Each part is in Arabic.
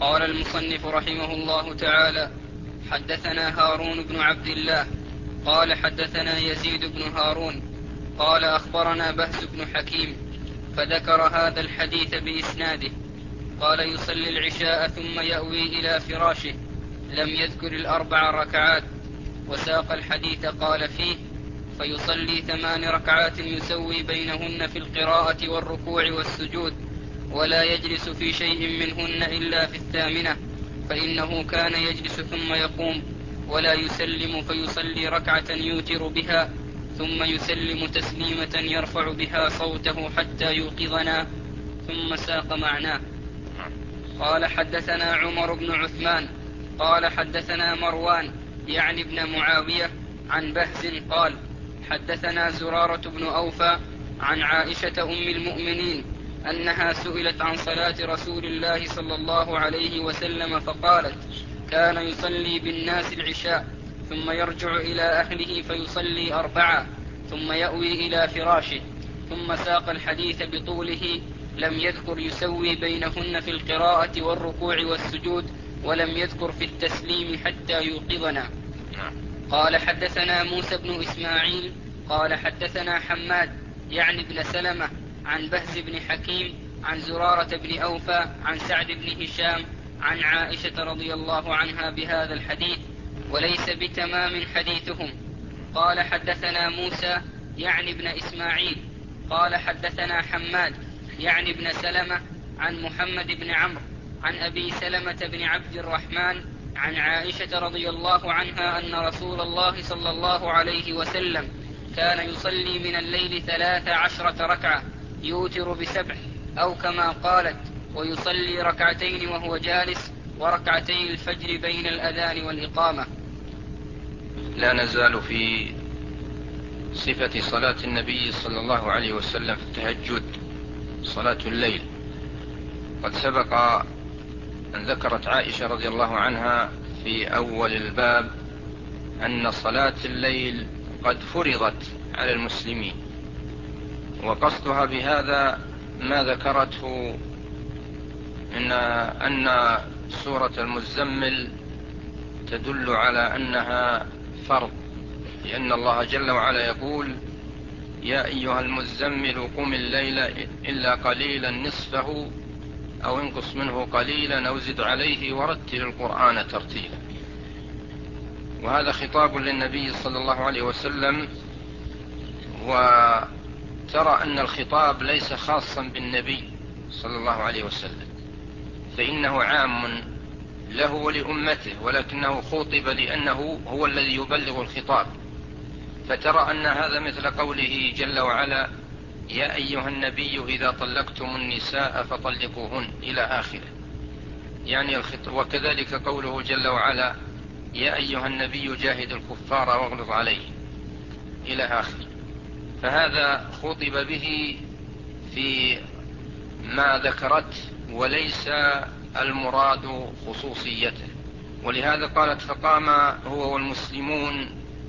قال المصنف رحمه الله تعالى: حدثنا هارون بن عبد الله قال حدثنا يزيد بن هارون قال أخبرنا بهز بن حكيم فذكر هذا الحديث بإسناده. قال: يصلي العشاء ثم يأوي إلى فراشه، لم يذكر الأربع ركعات. وساق الحديث قال فيه: فيصلي 8 ركعات يسوي بينهن في القراءة والركوع والسجود، ولا يجلس في شيء منهن إلا في 8، فإنه كان يجلس ثم يقوم ولا يسلم، فيصلي ركعة يوتر بها ثم يسلم تسليمة يرفع بها صوته حتى يوقظنا، ثم ساق معناه. قال: حدثنا عمر بن عثمان قال حدثنا مروان يعني ابن معاوية عن بهز قال: حدثنا زرارة بن أوفى عن عائشة أم المؤمنين أنها سئلت عن صلاة رسول الله صلى الله عليه وسلم فقالت: كان يصلي بالناس العشاء ثم يرجع إلى أهله فيصلي 4 ثم يأوي إلى فراشه. ثم ساق الحديث بطوله، لم يذكر يسوي بينهن في القراءة والركوع والسجود، ولم يذكر في التسليم حتى يوقظنا. قال: حدثنا موسى بن إسماعيل قال حدثنا حماد يعني بن سلمة عن بهز بن حكيم عن زرارة بن أوفى عن سعد بن هشام عن عائشة رضي الله عنها بهذا الحديث، وليس بتمام حديثهم. قال: حدثنا موسى يعني بن إسماعيل قال حدثنا حماد يعني بن سلمة عن محمد بن عمرو عن أبي سلمة بن عبد الرحمن عن عائشة رضي الله عنها أن رسول الله صلى الله عليه وسلم كان يصلي من الليل 13 ركعة يوتر ب7، أو كما قالت: ويصلي 2 وهو جالس، وركعتي الفجر بين الأذان والإقامة. لا نزال في صفة صلاة النبي صلى الله عليه وسلم في التهجد، صلاة الليل. قد سبق أن ذكرت عائشة رضي الله عنها في أول الباب أن صلاة الليل قد فرضت على المسلمين، وقصدها بهذا ما ذكرته من أن سورة المزمل تدل على أنها فرض، لأن الله جل وعلا يقول: يا أيها المزمل قم الليل إلا قليلا نصفه أو انقص منه قليلا أو زد عليه ورتل القرآن ترتيلا. وهذا خطاب للنبي صلى الله عليه وسلم، وترى أن الخطاب ليس خاصا بالنبي صلى الله عليه وسلم، فإنه عام له ولأمته، ولكنه خاطب لأنه هو الذي يبلغ الخطاب. فترى أن هذا مثل قوله جل وعلا: يا أيها النبي إذا طلقتم النساء فطلقوهن إلى آخره، يعني وكذلك قوله جل وعلا: يا أيها النبي جاهد الكفار واغلظ عليهم إلى آخره. فهذا خطب به في ما ذكرت، وليس المراد خصوصيته. ولهذا قالت: فقام هو والمسلمون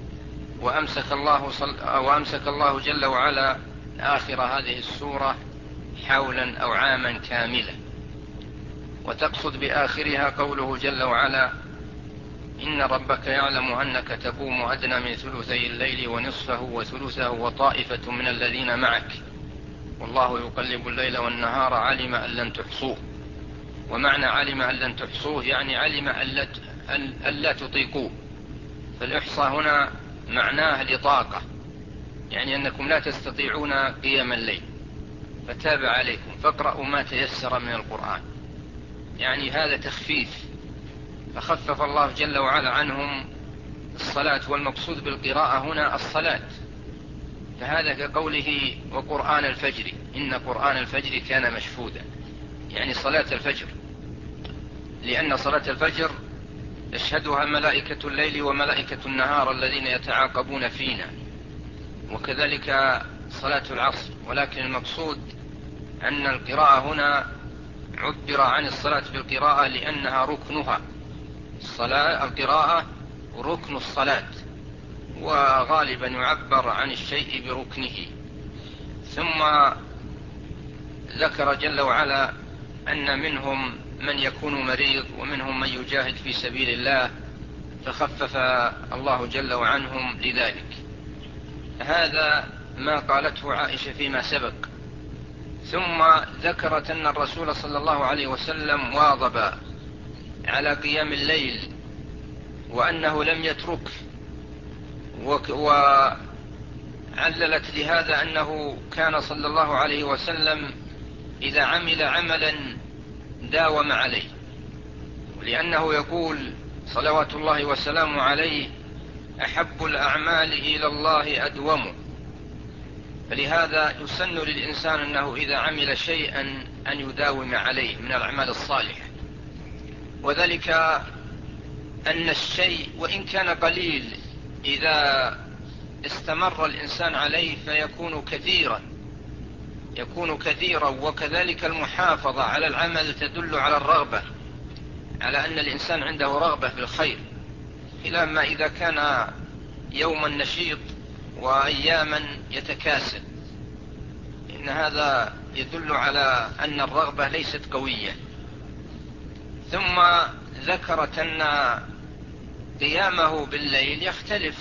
وأمسك الله جل وعلا آخر هذه السورة حولا أو عاما كاملا. وتقصد بآخرها قوله جل وعلا: إن ربك يعلم أنك تقوم أدنى من ثلثي الليل ونصفه وثلثه وطائفة من الذين معك والله يقلب الليل والنهار علم أن لن تحصوه. ومعنى علم أن لن تحصوه يعني علم أن لا تطيقوه. فالإحصاء هنا معناه الإطاقة، يعني أنكم لا تستطيعون قيام الليل، فتاب عليكم فاقرأوا ما تيسر من القرآن، يعني هذا تخفيف، فخفف الله جل وعلا عنهم الصلاة. والمقصود بالقراءة هنا الصلاة، فهذا كقوله: وقرآن الفجر إن قرآن الفجر كان مشهودا، يعني صلاة الفجر، لأن صلاة الفجر يشهدها ملائكة الليل وملائكة النهار الذين يتعاقبون فينا، وكذلك صلاة العصر. ولكن المقصود أن القراءة هنا عبر عن الصلاة بالقراءة لأنها ركنها. القراءة ركن الصلاة، وغالبا يعبر عن الشيء بركنه. ثم ذكر جل وعلا أن منهم من يكون مريض ومنهم من يجاهد في سبيل الله، فخفف الله جل وعنهم لذلك. هذا ما قالته عائشة فيما سبق. ثم ذكرت أن الرسول صلى الله عليه وسلم واظب على قيام الليل وأنه لم يتركه، وعللت لهذا أنه كان صلى الله عليه وسلم إذا عمل عملا داوم عليه، لأنه يقول صلوات الله وسلامه عليه: أحب الأعمال إلى الله أدومه. فلهذا يسن للإنسان أنه إذا عمل شيئا أن يداوم عليه من الأعمال الصالحة، وذلك أن الشيء وإن كان قليل إذا استمر الإنسان عليه يكون كثيرا. وكذلك المحافظة على العمل تدل على الرغبة، على أن الإنسان عنده رغبة في الخير، إلى ما إذا كان يوما نشيط وأياما يتكاسل، إن هذا يدل على أن الرغبة ليست قوية. ثم ذكرت أن قيامه بالليل يختلف،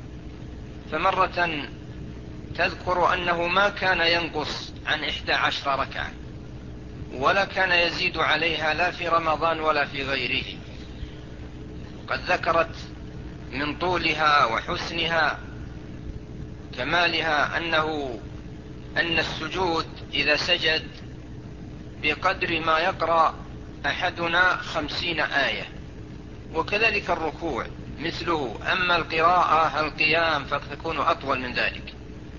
فمرة تذكر أنه ما كان ينقص عن 11 ركعة، ولا كان يزيد عليها لا في رمضان ولا في غيره. قد ذكرت من طولها وحسنها كمالها أن السجود إذا سجد بقدر ما يقرأ أحدنا 50 آية، وكذلك الركوع مثله. أما القراءة القيام فتكون أطول من ذلك.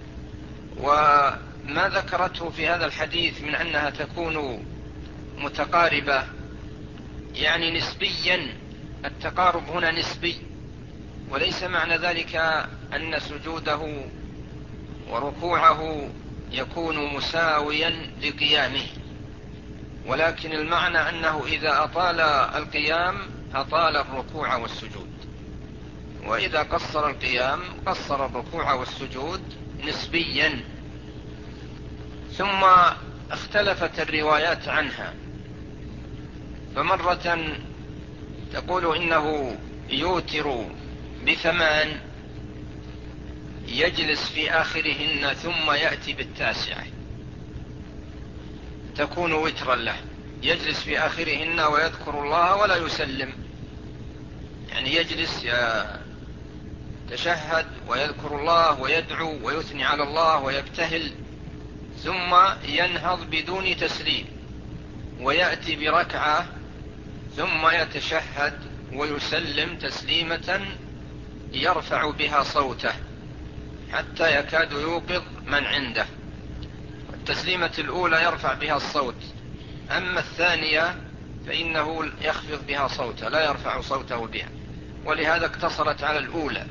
وما ذكرته في هذا الحديث من أنها تكون متقاربة، يعني نسبيا، التقارب هنا نسبي، وليس معنى ذلك أن سجوده وركوعه يكون مساويا لقيامه، ولكن المعنى أنه إذا أطال القيام أطال الركوع والسجود، وإذا قصر القيام قصر الركوع والسجود نسبيا. ثم اختلفت الروايات عنها، فمرة تقول إنه يوتر ب8 يجلس في آخرهن ثم يأتي بالتاسعة، تكون وترا له، يجلس في آخرهن ويذكر الله ولا يسلم، يعني يجلس يتشهد ويذكر الله ويدعو ويثني على الله ويبتهل، ثم ينهض بدون تسليم ويأتي بركعة ثم يتشهد ويسلم تسليمة يرفع بها صوته حتى يكاد يوقظ من عنده. التسليمة الأولى يرفع بها الصوت، أما الثانية فإنه يخفض بها صوته، لا يرفع صوته بها، ولهذا اقتصرت على الأولى.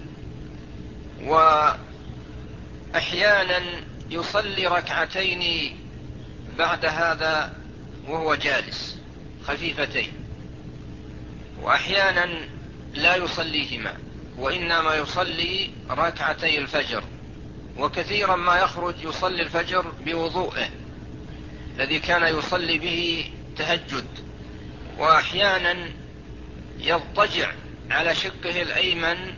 وأحيانا يصلي ركعتين بعد هذا وهو جالس خفيفتين، وأحيانا لا يصليهما وإنما يصلي ركعتي الفجر، وكثيرا ما يخرج يصلي الفجر بوضوءه الذي كان يصلي به تهجد، وأحيانا يضطجع على شقه الأيمن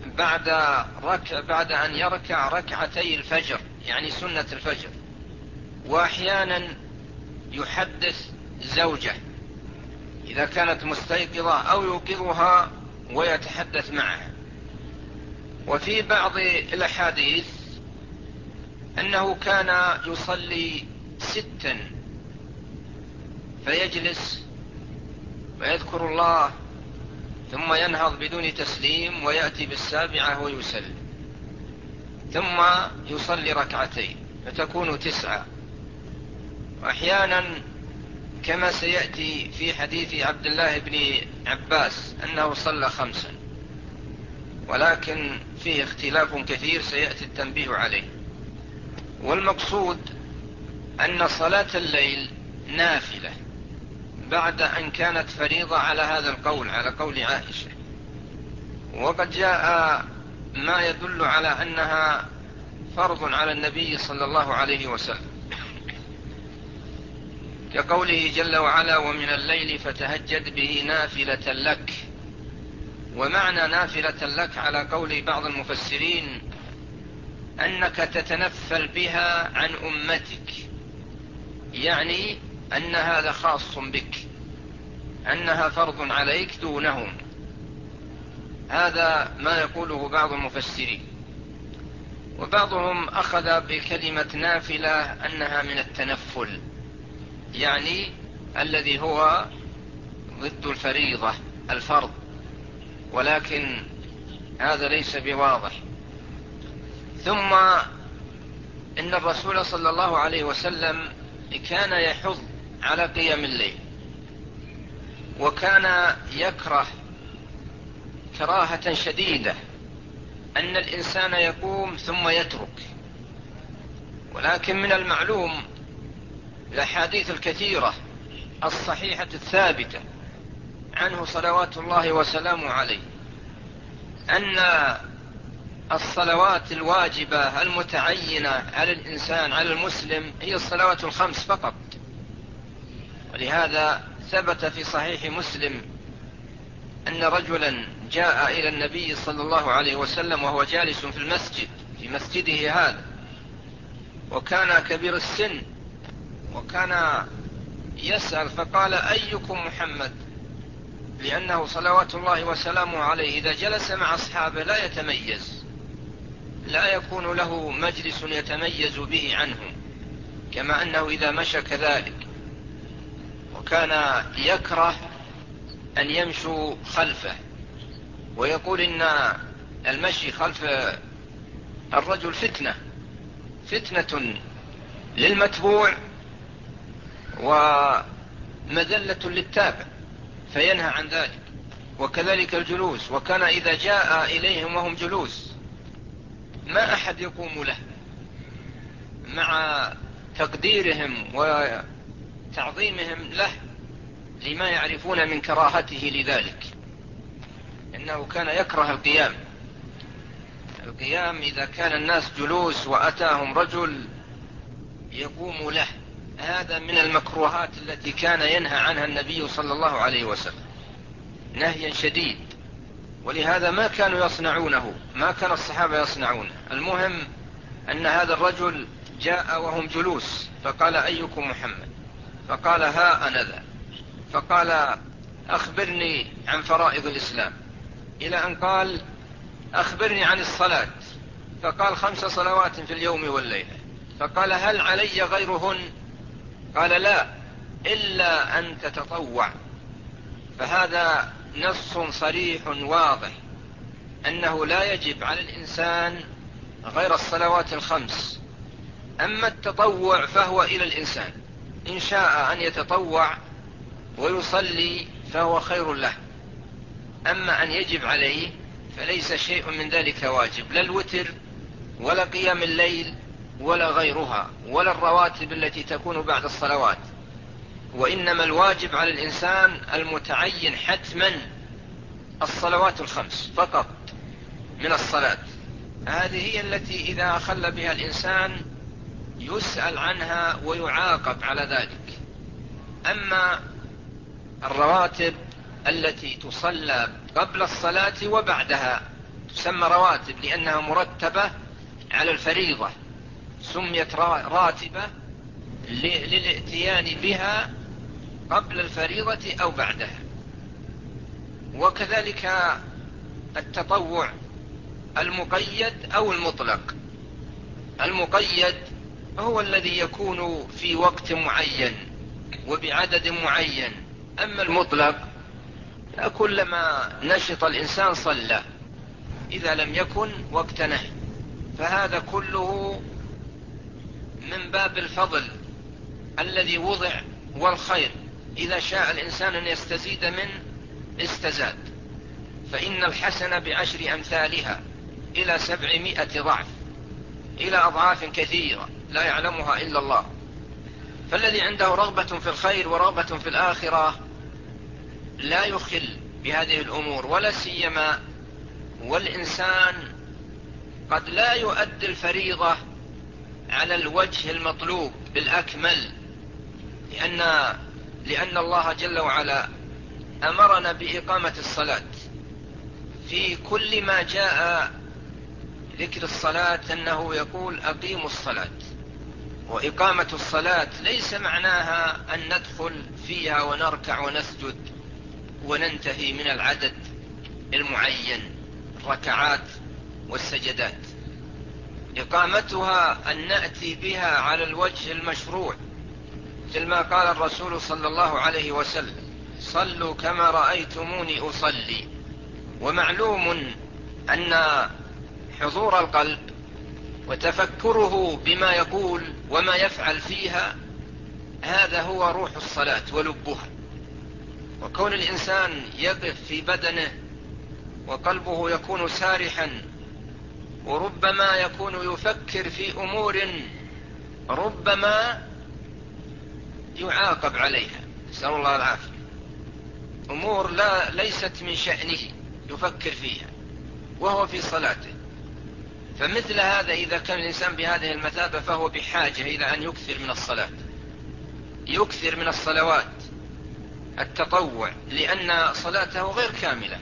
بعد أن يركع ركعتي الفجر، يعني سنة الفجر، وأحيانا يحدث زوجه إذا كانت مستيقظة أو يوقظها ويتحدث معها. وفي بعض الأحاديث أنه كان يصلي 6 فيجلس ويذكر الله ثم ينهض بدون تسليم ويأتي بالسابعة ويسلم، ثم يصلي ركعتين فتكون 9. وأحيانا كما سيأتي في حديث عبد الله بن عباس أنه صلى 5، ولكن فيه اختلاف كثير سيأتي التنبيه عليه. والمقصود أن صلاة الليل نافلة بعد أن كانت فريضة على هذا القول، على قول عائشة، وقد جاء ما يدل على أنها فرض على النبي صلى الله عليه وسلم. كقوله جل وعلا: ومن الليل فتهجد به نافلة لك. ومعنى نافلة لك على قول بعض المفسرين أنك تتنفل بها عن أمتك، يعني أن هذا خاص بك، أنها فرض عليك دونهم. هذا ما يقوله بعض المفسرين. وبعضهم أخذ بكلمة نافلة أنها من التنفل، يعني الذي هو ضد الفريضة الفرض، ولكن هذا ليس بواضح. ثم إن الرسول صلى الله عليه وسلم كان يحض على قيام الليل، وكان يكره كراهة شديدة أن الإنسان يقوم ثم يترك. ولكن من المعلوم الأحاديث الكثيرة الصحيحة الثابتة عنه صلوات الله وسلامه عليه أن الصلوات الواجبة المتعينة على الإنسان، على المسلم، هي الصلوات الخمس فقط. ولهذا ثبت في صحيح مسلم أن رجلا جاء إلى النبي صلى الله عليه وسلم وهو جالس في المسجد، في مسجده هذا، وكان كبير السن، وكان يسأل فقال: أيكم محمد؟ لأنه صلوات الله وسلامه عليه إذا جلس مع أصحابه لا يتميز، لا يكون له مجلس يتميز به عنهم، كما أنه إذا مشى كذلك. وكان يكره أن يمشوا خلفه، ويقول إن المشي خلف الرجل فتنة للمتبوع ومذلة للتابع، فينهى عن ذلك. وكذلك الجلوس، وكان إذا جاء إليهم وهم جلوس ما أحد يقوم له، مع تقديرهم وتعظيمهم له لما يعرفون من كراهته لذلك، إنه كان يكره القيام إذا كان الناس جلوس وأتاهم رجل يقوم له. هذا من المكروهات التي كان ينهى عنها النبي صلى الله عليه وسلم نهيا شديد. ولهذا ما كانوا يصنعونه، ما كان الصحابة يصنعونه. المهم أن هذا الرجل جاء وهم جلوس فقال: أيكم محمد؟ فقال: ها أنا ذا. فقال: أخبرني عن فرائض الإسلام، إلى أن قال: أخبرني عن الصلاة. فقال: 5 صلوات في اليوم والليلة. فقال: هل علي غيرهن؟ قال: لا، إلا أن تتطوع. فهذا نص صريح واضح أنه لا يجب على الإنسان غير الصلوات الخمس. أما التطوع فهو إلى الإنسان، إن شاء أن يتطوع ويصلي فهو خير له. أما أن يجب عليه فليس شيء من ذلك واجب، لا الوتر ولا قيام الليل ولا غيرها ولا الرواتب التي تكون بعد الصلوات. وإنما الواجب على الإنسان المتعين حتما الصلوات الخمس فقط من الصلاة. هذه هي التي إذا أخل بها الإنسان يسأل عنها ويعاقب على ذلك. أما الرواتب التي تصلى قبل الصلاة وبعدها تسمى رواتب لأنها مرتبة على الفريضة، سميت راتبة للاتيان بها قبل الفريضة أو بعدها. وكذلك التطوع المقيد أو المطلق. المقيد هو الذي يكون في وقت معين وبعدد معين. أما المطلق كلما نشط الإنسان صلى إذا لم يكن وقت نهي. فهذا كله من باب الفضل الذي وضع والخير. إذا شاء الإنسان أن يستزيد منه استزاد، فإن الحسنة ب10 أمثالها إلى 700 ضعف، إلى أضعاف كثيرة لا يعلمها إلا الله. فالذي عنده رغبة في الخير ورغبة في الآخرة لا يخل بهذه الأمور، ولا سيما والإنسان قد لا يؤدي الفريضة على الوجه المطلوب بالأكمل، لأن الله جل وعلا أمرنا بإقامة الصلاة. في كل ما جاء ذكر الصلاة أنه يقول أقيموا الصلاة. وإقامة الصلاة ليس معناها أن ندخل فيها ونركع ونسجد وننتهي من العدد المعين، الركعات والسجدات. إقامتها أن نأتي بها على الوجه المشروع، مثل ما قال الرسول صلى الله عليه وسلم: صلوا كما رأيتموني أصلي. ومعلوم أن حضور القلب وتفكره بما يقول وما يفعل فيها هذا هو روح الصلاة ولبها. وكون الإنسان يقف في بدنه وقلبه يكون سارحا، وربما يكون يفكر في أمور ربما يعاقب عليها، نسأل الله العافية، أمور ليست من شأنه يفكر فيها وهو في صلاته. فمثل هذا إذا كان الإنسان بهذه المثابة فهو بحاجة إلى أن يكثر من الصلاة، يكثر من الصلوات التطوع، لأن صلاته غير كاملة.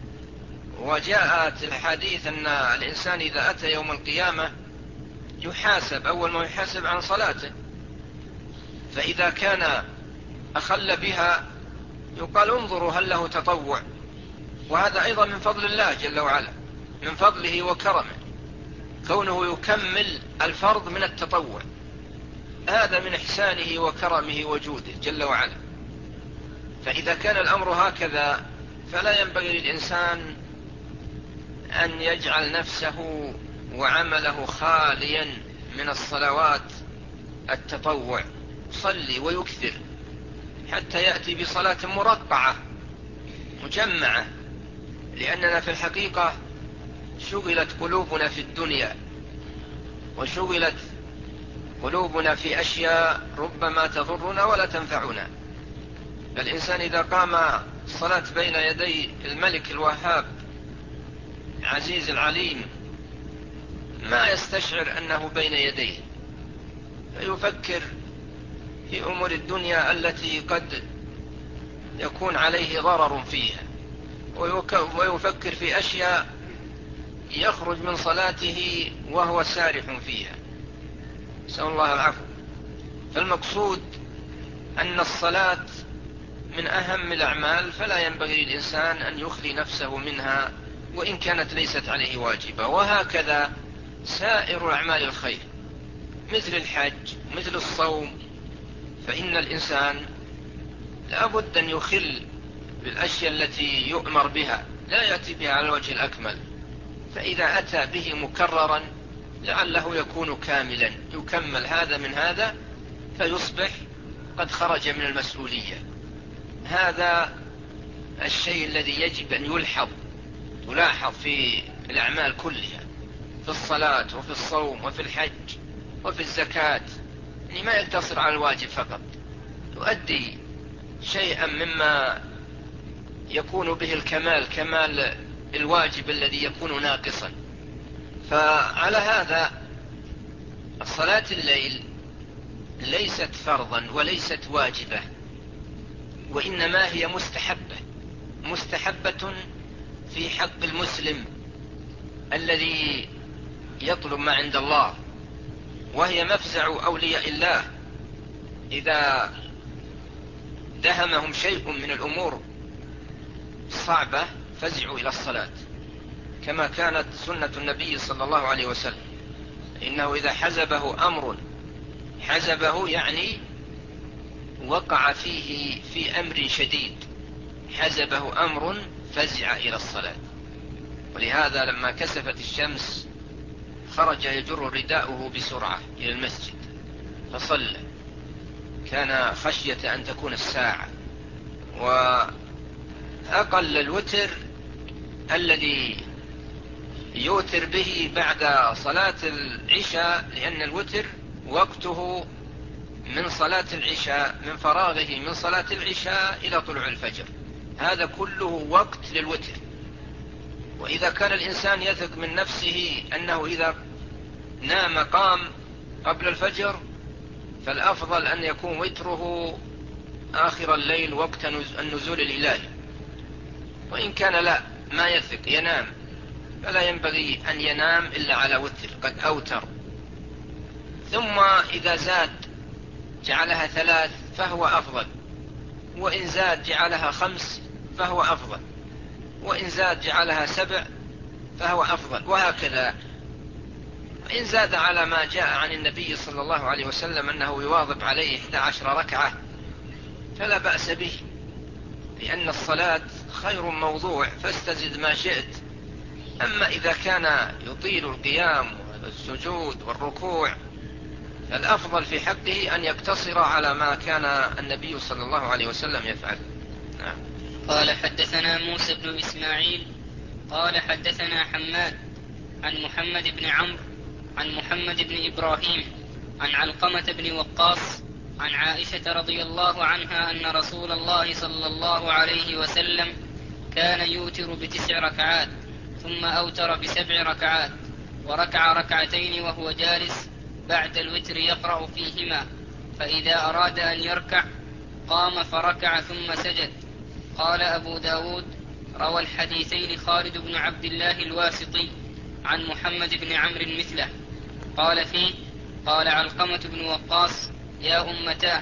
وجاءت الحديث أن الإنسان إذا أتى يوم القيامة يحاسب، أول ما يحاسب عن صلاته، فإذا كان أخل بها يقال انظروا هل له تطوع. وهذا أيضا من فضل الله جل وعلا، من فضله وكرمه، كونه يكمل الفرض من التطوع، هذا من إحسانه وكرمه وجوده جل وعلا. فإذا كان الأمر هكذا فلا ينبغي للإنسان أن يجعل نفسه وعمله خاليا من الصلوات التطوع، صلي ويكثر حتى يأتي بصلاة مرقعة مجمعة. لأننا في الحقيقة شغلت قلوبنا في الدنيا، وشغلت قلوبنا في أشياء ربما تضرنا ولا تنفعنا. الإنسان إذا قام الصلاة بين يدي الملك الوهاب العزيز العليم ما يستشعر أنه بين يديه، فيفكر في أمور الدنيا التي قد يكون عليه ضرر فيها، ويفكر في أشياء يخرج من صلاته وهو سارح فيها، نسأل الله العفو. فالمقصود أن الصلاة من أهم الأعمال، فلا ينبغي للإنسان أن يخلي نفسه منها وإن كانت ليست عليه واجبة. وهكذا سائر أعمال الخير مثل الحج مثل الصوم، فإن الإنسان لا بد أن يخل بالأشياء التي يؤمر بها، لا يأتي بها على الوجه الأكمل. فإذا أتى به مكررا لعله يكون كاملا، يكمل هذا من هذا فيصبح قد خرج من المسؤولية. هذا الشيء الذي يجب أن يلاحظ في الأعمال كلها، في الصلاة وفي الصوم وفي الحج وفي الزكاة، يعني ما يقتصر على الواجب فقط، يؤدي شيئا مما يكون به الكمال، كمال الواجب الذي يكون ناقصا. فعلى هذا صلاة الليل ليست فرضا وليست واجبة، وإنما هي مستحبة في حق المسلم الذي يطلب ما عند الله، وهي مفزع أولياء الله إذا دهمهم شيء من الأمور الصعبة فزعوا إلى الصلاة، كما كانت سنة النبي صلى الله عليه وسلم. إنه إذا حزبه أمر، حزبه يعني وقع فيه في أمر شديد، حزبه أمر فزع إلى الصلاة. ولهذا لما كسفت الشمس خرج يجر رداءه بسرعة إلى المسجد فصلى، كان خشية أن تكون الساعة. وأقل الوتر الذي يوتر به بعد صلاة العشاء، لأن الوتر وقته من صلاة العشاء، من فراغه من صلاة العشاء إلى طلوع الفجر، هذا كله وقت للوتر. وإذا كان الإنسان يثق من نفسه أنه إذا نام قام قبل الفجر فالأفضل أن يكون وتره آخر الليل وقت النزول الإلهي. وإن كان لا ما يثق ينام، فلا ينبغي أن ينام إلا على وتر قد أوتر. ثم إذا زاد جعلها 3 فهو أفضل، وإن زاد جعلها 5 فهو أفضل، وإن زاد جعلها 7 فهو أفضل، وهكذا. إن زاد على ما جاء عن النبي صلى الله عليه وسلم أنه يواظب عليه 11 ركعة فلا بأس به، لأن الصلاة خير موضوع، فاستزد ما شئت. أما إذا كان يطيل القيام والسجود والركوع فالأفضل في حقه أن يقتصر على ما كان النبي صلى الله عليه وسلم يفعل. نعم. قال حدثنا موسى بن إسماعيل قال حدثنا حماد عن محمد بن عمرو عن محمد بن إبراهيم عن علقمة بن وقاص عن عائشة رضي الله عنها أن رسول الله صلى الله عليه وسلم كان يوتر ب9 ركعات ثم أوتر ب7 ركعات، وركع 2 ركعتين وهو جالس بعد الوتر يقرأ فيهما، فإذا أراد أن يركع قام فركع ثم سجد. قال أبو داود روى الحديثين خالد بن عبد الله الواسطي عن محمد بن عمرو مثله. قال فيه: قال علقمة بن وقاص: يا أمتاه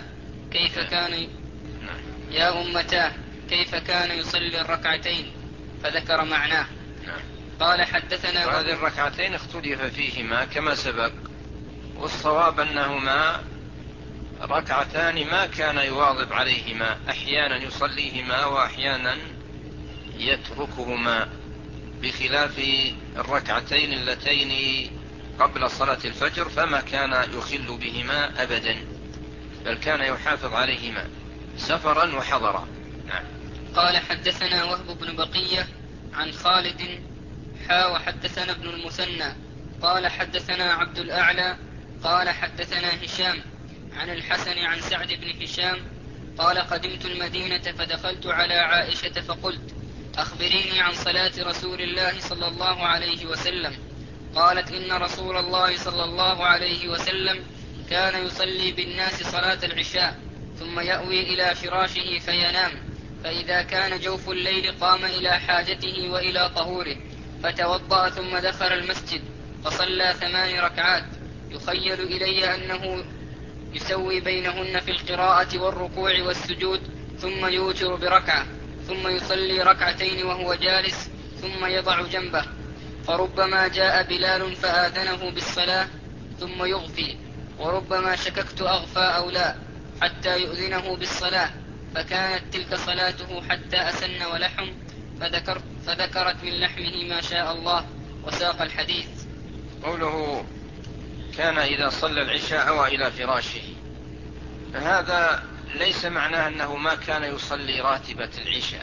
كيف كان يصلي 2 ركعتين، فذكر معناه. قال حدثنا وهذه 2 ركعتين اختلف فيهما كما سبق، والصواب أنهما 2 ركعتان ما كان يواظب عليهما، أحيانا يصليهما وأحيانا يتركهما، بخلاف 2 ركعتين اللتين قبل صلاة الفجر فما كان يخل بهما أبدا، بل كان يحافظ عليهما سفرا وحضرا. نعم. قال حدثنا وهب بن بقية عن خالد وحدثنا ابن المثنى قال حدثنا عبد الأعلى قال حدثنا هشام عن الحسن عن سعد بن هشام قال: قدمت المدينة فدخلت على عائشة فقلت: أخبريني عن صلاة رسول الله صلى الله عليه وسلم. قالت: إن رسول الله صلى الله عليه وسلم كان يصلي بالناس صلاة العشاء ثم يأوي إلى فراشه فينام، فإذا كان جوف الليل قام إلى حاجته وإلى طهوره فتوضأ ثم دخل المسجد فصلى 8 ركعات، يخيل إلي أنه يسوي بينهن في القراءة والركوع والسجود، ثم يوتر بركعة، ثم يصلي 2 ركعتين وهو جالس، ثم يضع جنبه، فربما جاء بلال فآذنه بالصلاة ثم يغفي، وربما شككت أغفى أو لا حتى يؤذنه بالصلاة، فكانت تلك صلاته حتى أسن ولحم، فذكرت من لحمه ما شاء الله، وساق الحديث. قوله كان إذا صلى العشاء أوى إلى فراشه، فهذا ليس معناه أنه ما كان يصلي راتبة العشاء،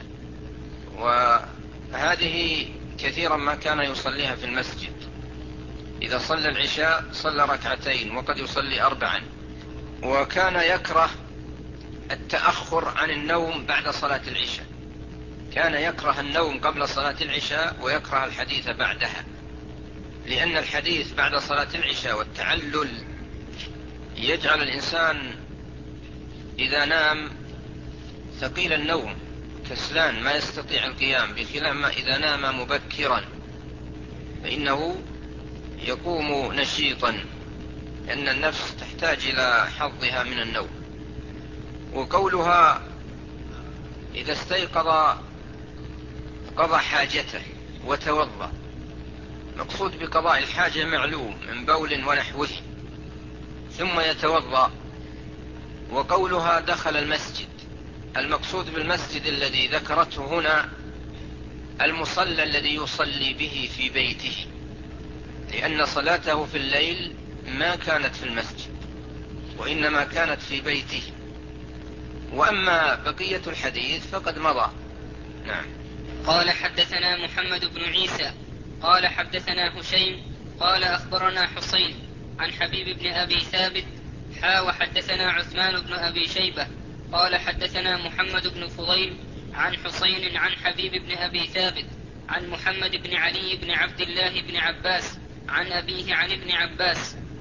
وهذه كثيرا ما كان يصليها في المسجد. إذا صلى العشاء صلى 2 ركعتين وقد يصلي 4، وكان يكره التأخر عن النوم بعد صلاة العشاء، كان يكره النوم قبل صلاة العشاء ويكره الحديث بعدها، لأن الحديث بعد صلاة العشاء والتعلل يجعل الإنسان إذا نام ثقيل النوم كسلان ما يستطيع القيام، بخلاف ما إذا نام مبكرا فإنه يقوم نشيطا، لأن النفس تحتاج إلى حظها من النوم. وقولها إذا استيقظ قضى حاجته وتوضأ، مقصود بقضاء الحاجة معلوم من بول ونحوه ثم يتوضأ. وقولها دخل المسجد، المقصود بالمسجد الذي ذكرته هنا المصلى الذي يصلي به في بيته، لأن صلاته في الليل ما كانت في المسجد وإنما كانت في بيته. وأما بقية الحديث فقد مضى. نعم. قال حدثنا محمد بن عيسى قال حدثنا هشيم قال أخبرنا حسين عن حبيب بن أبي ثابت وحدثنا عثمان بن أبي شيبة قال حدثنا محمد بن فضيل عن حسين عن حبيب بن أبي ثابت عن محمد بن علي بن عبد الله بن عباس عن أبيه عن ابن عباس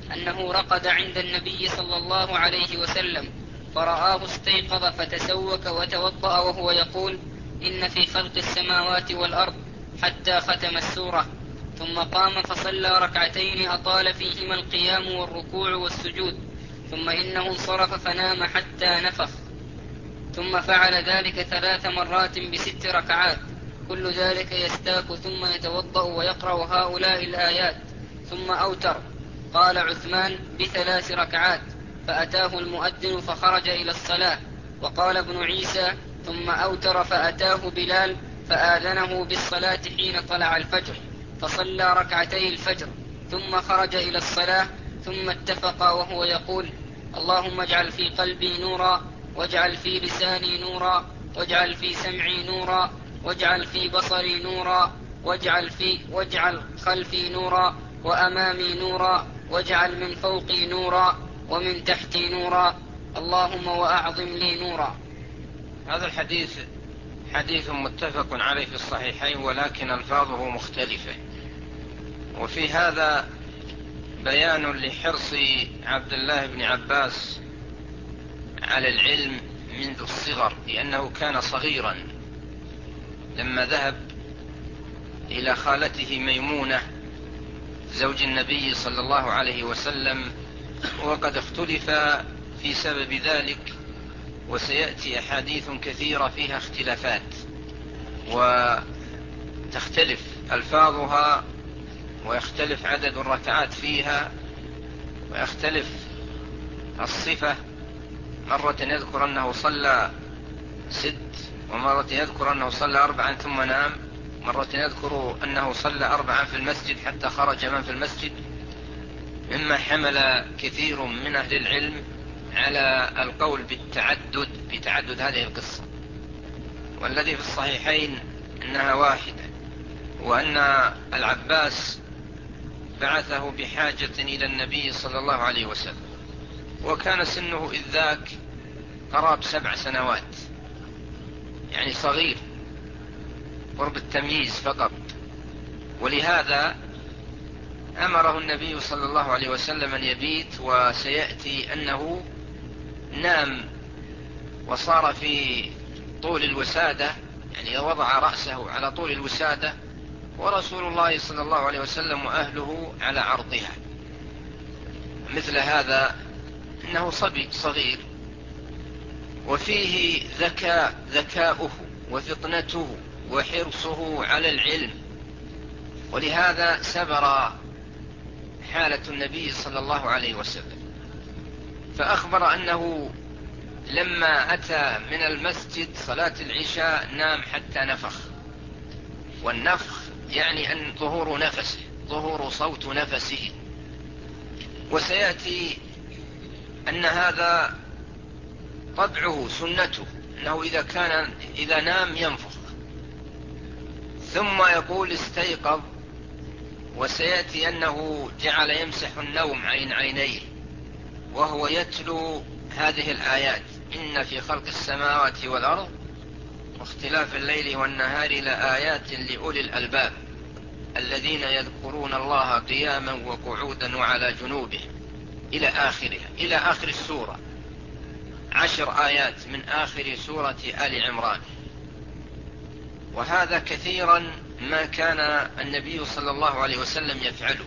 أنه رقد عند النبي صلى الله عليه وسلم فرآه استيقظ فتسوك وتوضأ وهو يقول: إن في خلق السماوات والأرض، حتى ختم السورة. ثم قام فصلى ركعتين أطال فيهما القيام والركوع والسجود، ثم إنه انصرف فنام حتى نفخ. ثم فعل ذلك 3 مرات ب6 ركعات، كل ذلك يستاك ثم يتوضأ ويقرأ هؤلاء الآيات، ثم أوتر. قال عثمان: ب3 ركعات، فأتاه المؤذن فخرج إلى الصلاة. وقال ابن عيسى: ثم أوتر فأتاه بلال فآذنه بالصلاة حين طلع الفجر، فصلى ركعتي الفجر ثم خرج إلى الصلاة، ثم اتفقا وهو يقول: اللهم اجعل في قلبي نورا، واجعل في لساني نورا، واجعل في سمعي نورا، واجعل في بصري نورا، واجعل خلفي نورا، وأمامي نورا، واجعل من فوقي نورا، ومن تحتي نورا، اللهم وأعظم لي نورا. هذا الحديث حديث متفق عليه في الصحيحين، ولكن ألفاظه مختلفة. وفي هذا بيان لحرص عبد الله بن عباس على العلم منذ الصغر، لأنه كان صغيرا لما ذهب إلى خالته ميمونة زوج النبي صلى الله عليه وسلم، وقد اختلف في سبب ذلك، وسيأتي أحاديث كثيرة فيها اختلافات وتختلف ألفاظها، ويختلف عدد الركعات فيها، ويختلف الصفة. مرة يذكر أنه صلى 6، ومرة يذكر أنه صلى 4 ثم نام، مرة يذكر أنه صلى 4 في المسجد حتى خرج من في المسجد، مما حمل كثير من أهل العلم على القول بتعدد هذه القصة، والذي في الصحيحين أنها واحدة، وأن العباس بعثه بحاجة إلى النبي صلى الله عليه وسلم، وكان سنه إذ ذاك قراب 7 سنوات، يعني صغير قرب التمييز فقط. ولهذا أمره النبي صلى الله عليه وسلم أن يبيت، وسيأتي أنه نام وصار في طول الوسادة، يعني وضع رأسه على طول الوسادة، ورسول الله صلى الله عليه وسلم وأهله على عرضها. مثل هذا إنه صبي صغير، وفيه ذكاؤه وفطنته وحرصه على العلم، ولهذا سبر حالة النبي صلى الله عليه وسلم، فأخبر أنه لما أتى من المسجد صلاة العشاء نام حتى نفخ. والنفخ يعني أن ظهور صوت نفسه. وسيأتي أن هذا طبعه سنته، أنه إذا نام ينفخ، ثم يقول استيقظ. وسيأتي أنه جعل يمسح النوم عن عينيه وهو يتلو هذه الآيات: إن في خلق السماوات والأرض واختلاف الليل والنهار لآيات لأولي الألباب الذين يذكرون الله قياما وقعودا وعلى جنوبهم، إلى آخرها، إلى آخر السورة. 10 آيات من آخر سورة آل عمران. وهذا كثيرا ما كان النبي صلى الله عليه وسلم يفعله،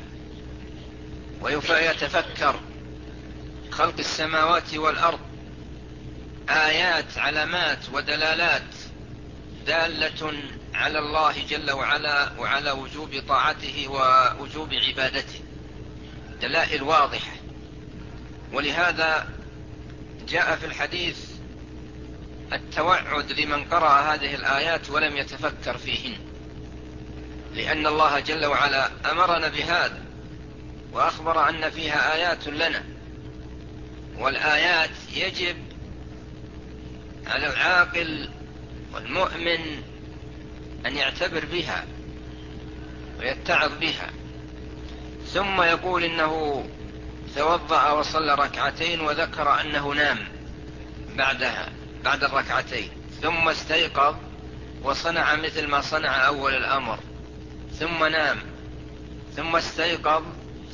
ويتفكر خلق السماوات والأرض، آيات علامات ودلالات دالة على الله جل وعلا وعلى وجوب طاعته ووجوب عبادته، دلائل واضحة. ولهذا جاء في الحديث التوعد لمن قرأ هذه الآيات ولم يتفكر فيهن، لأن الله جل وعلا أمرنا بهذا وأخبر أن فيها آيات لنا، والآيات يجب على العاقل والمؤمن أن يعتبر بها ويتعظ بها. ثم يقول إنه توضأ وصلى 2 ركعتين، وذكر أنه نام بعد 2 ركعتين، ثم استيقظ وصنع مثل ما صنع أول الأمر، ثم نام، ثم استيقظ،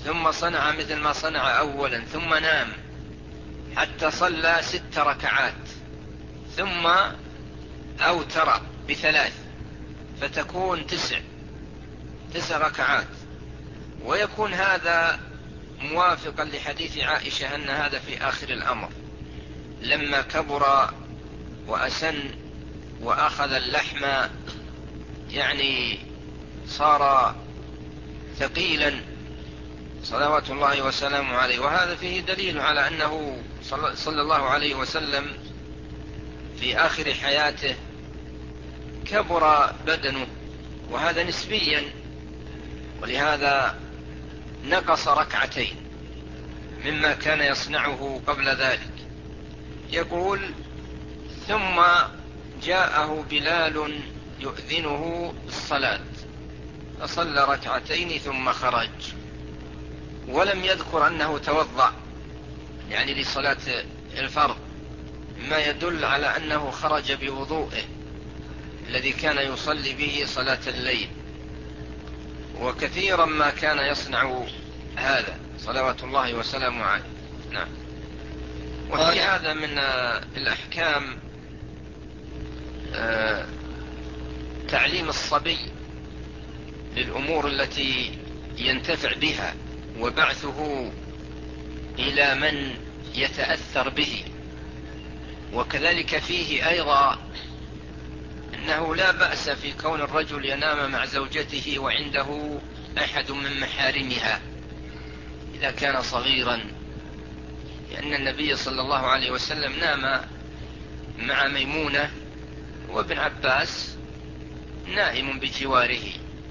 ثم صنع مثل ما صنع أولا ثم نام حتى صلى 6 ركعات ثم أوتر ب3 فتكون 9 ركعات. ويكون هذا موافقا لحديث عائشة أن هذا في آخر الأمر لما كبر وأسن وأخذ اللحم، يعني صار ثقيلا صلوات الله وسلامه عليه. وهذا فيه دليل على أنه صلى الله عليه وسلم في آخر حياته كبر بدنه، وهذا نسبيا، ولهذا نقص 2 ركعات مما كان يصنعه قبل ذلك. يقول: ثم جاءه بلال يؤذنه بالصلاة فصلى 2 ركعتين ثم خرج، ولم يذكر أنه توضأ يعني لصلاة الفرض، ما يدل على أنه خرج بوضوئه الذي كان يصلي به صلاة الليل. وكثيرا ما كان يصنع هذا صلوات الله وسلامه عليه. نعم. وفي هذا من الأحكام تعليم الصبي للأمور التي ينتفع بها، وبعثه إلى من يتأثر به. وكذلك فيه أيضا أنه لا بأس في كون الرجل ينام مع زوجته وعنده أحد من محارمها إذا كان صغيرا، لأن النبي صلى الله عليه وسلم نام مع ميمونة وابن عباس نائم بجواره.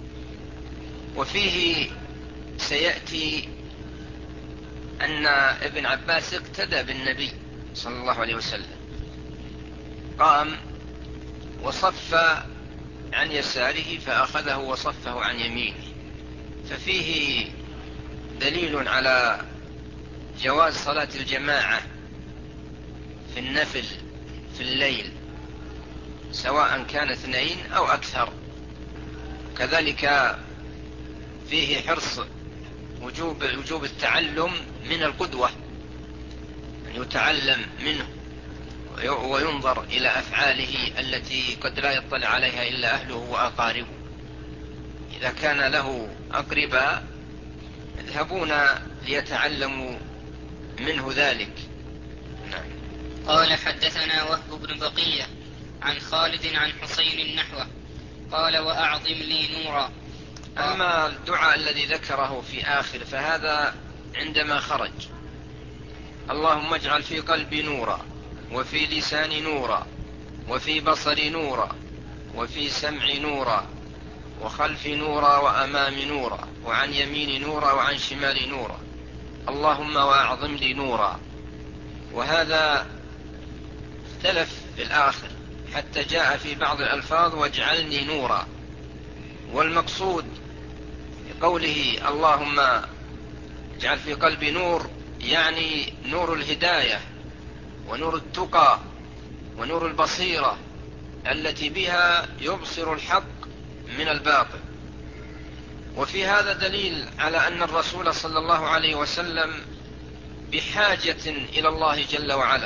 وفيه سيأتي أن ابن عباس اقتدى بالنبي صلى الله عليه وسلم، قام وصف عن يساره فأخذه وصفه عن يمينه، ففيه دليل على جواز صلاة الجماعة في النفل في الليل سواء كان 2 أو أكثر. كذلك فيه حرص وجوب التعلم من القدوة، أن يتعلم منه وينظر إلى أفعاله التي قد لا يطلع عليها إلا أهله وأقاربه. إذا كان له أقرباء يذهبون ليتعلموا منه ذلك. نعم. قال: حدثنا وهب بن بقية عن خالد عن حسين نحوه قال: وأعظم لي نورا. أما الدعاء الذي ذكره في آخر فهذا عندما خرج: اللهم اجعل في قلبي نورا، وفي لساني نورا، وفي بصري نورا، وفي سمعي نورا، وخلفي نورا، وأمامي نورا، وعن يميني نورا، وعن شمالي نورا، اللهم وأعظم لي نورا. وهذا اختلف في الآخر حتى جاء في بعض الألفاظ واجعلني نورا. والمقصود بقوله اللهم اجعل في قلبي نور يعني نور الهداية ونور التقى ونور البصيرة التي بها يبصر الحق من الباطل. وفي هذا دليل على أن الرسول صلى الله عليه وسلم بحاجة إلى الله جل وعلا،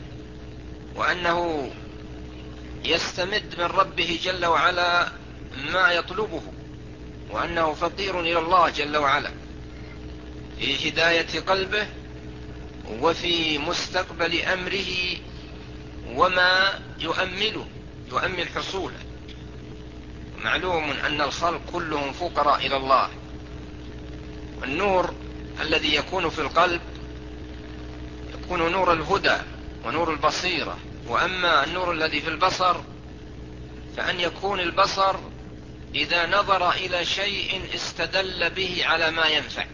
وأنه يستمد من ربه جل وعلا ما يطلبه، وأنه فقير إلى الله جل وعلا في هداية قلبه وفي مستقبل أمره وما يؤمل حصوله. معلوم أن الخلق كلهم فقراء إلى الله، والنور الذي يكون في القلب يكون نور الهدى ونور البصيرة. وأما النور الذي في البصر فأن يكون البصر إذا نظر إلى شيء استدل به على ما ينفع،